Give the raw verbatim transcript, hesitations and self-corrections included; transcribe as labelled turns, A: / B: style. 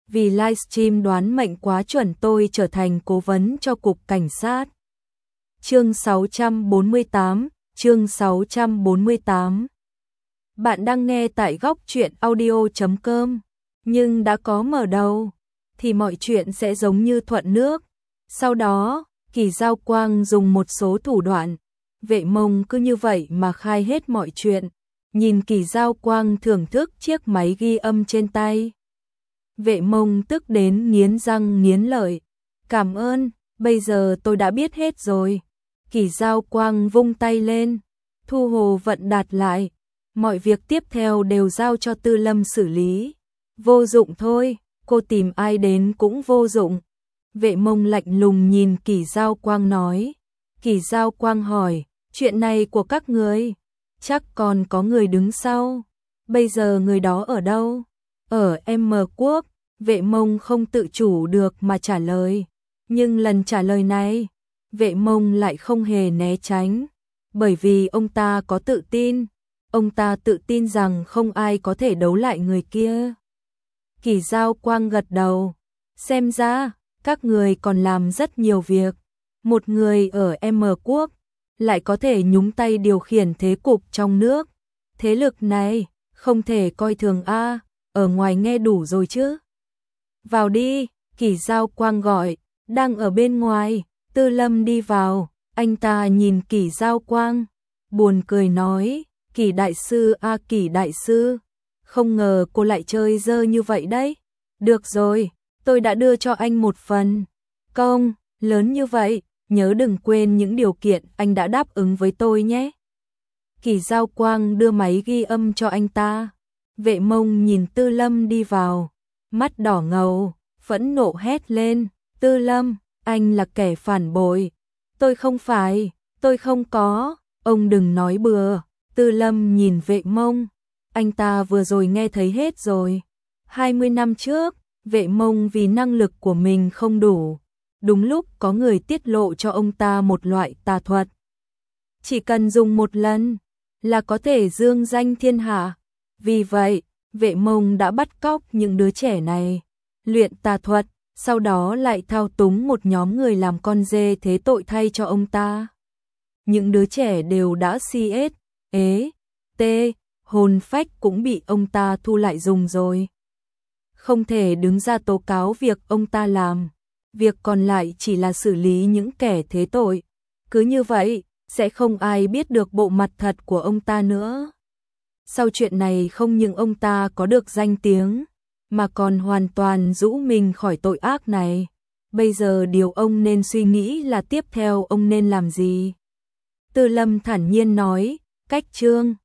A: vì livestream đoán mệnh quá chuẩn tôi trở thành cố vấn cho cục cảnh sát. Chương sáu trăm bốn mươi tám, chương sáu trăm bốn mươi tám. Bạn đang nghe tại góc truyện audio chấm com, nhưng đã có mở đầu thì mọi chuyện sẽ giống như thuận nước. Sau đó, Kỳ Giao Quang dùng một số thủ đoạn, Vệ Mông cứ như vậy mà khai hết mọi chuyện. Nhìn Kỳ Giao Quang thưởng thức chiếc máy ghi âm trên tay, Vệ Mông tức đến nghiến răng nghiến lợi. Cảm ơn, bây giờ tôi đã biết hết rồi. Kỳ Giao Quang vung tay lên, thu hồ vận đạt lại. Mọi việc tiếp theo đều giao cho Tư Lâm xử lý. Vô dụng thôi, cô tìm ai đến cũng vô dụng. Vệ Mông lạnh lùng nhìn Kỳ Giao Quang nói. Kỳ Giao Quang hỏi, chuyện này của các người, chắc còn có người đứng sau. Bây giờ người đó ở đâu? Ở M Quốc. Vệ Mông không tự chủ được mà trả lời. Nhưng lần trả lời này, Vệ Mông lại không hề né tránh. Bởi vì ông ta có tự tin. Ông ta tự tin rằng không ai có thể đấu lại người kia. Kỳ Giao Quang gật đầu. Xem ra, các người còn làm rất nhiều việc. Một người ở M Quốc lại có thể nhúng tay điều khiển thế cục trong nước. Thế lực này, không thể coi thường a. Ở ngoài nghe đủ rồi chứ. Vào đi, Kỳ Giao Quang gọi. Đang ở bên ngoài, Tư Lâm đi vào. Anh ta nhìn Kỳ Giao Quang, buồn cười nói. Kỳ đại sư a à, Kỳ đại sư, không ngờ cô lại chơi dơ như vậy đấy. Được rồi, tôi đã đưa cho anh một phần công lớn như vậy, nhớ đừng quên những điều kiện anh đã đáp ứng với tôi nhé. Kỳ Giao Quang đưa máy ghi âm cho anh ta. Vệ Mông nhìn Tư Lâm đi vào, mắt đỏ ngầu, phẫn nộ hét lên. Tư Lâm, anh là kẻ phản bội. Tôi không phải, tôi không có, ông đừng nói bừa. Tư Lâm nhìn Vệ Mông, anh ta vừa rồi nghe thấy hết rồi. hai mươi năm trước, Vệ Mông vì năng lực của mình không đủ, đúng lúc có người tiết lộ cho ông ta một loại tà thuật. Chỉ cần dùng một lần là có thể dương danh thiên hạ. Vì vậy, Vệ Mông đã bắt cóc những đứa trẻ này, luyện tà thuật, sau đó lại thao túng một nhóm người làm con dê thế tội thay cho ông ta. Những đứa trẻ đều đã si ết, ế, tê, hồn phách cũng bị ông ta thu lại dùng rồi. Không thể đứng ra tố cáo việc ông ta làm. Việc còn lại chỉ là xử lý những kẻ thế tội. Cứ như vậy, sẽ không ai biết được bộ mặt thật của ông ta nữa. Sau chuyện này không những ông ta có được danh tiếng, mà còn hoàn toàn rũ mình khỏi tội ác này. Bây giờ điều ông nên suy nghĩ là tiếp theo ông nên làm gì? Tư Lâm thản nhiên nói, cách chương.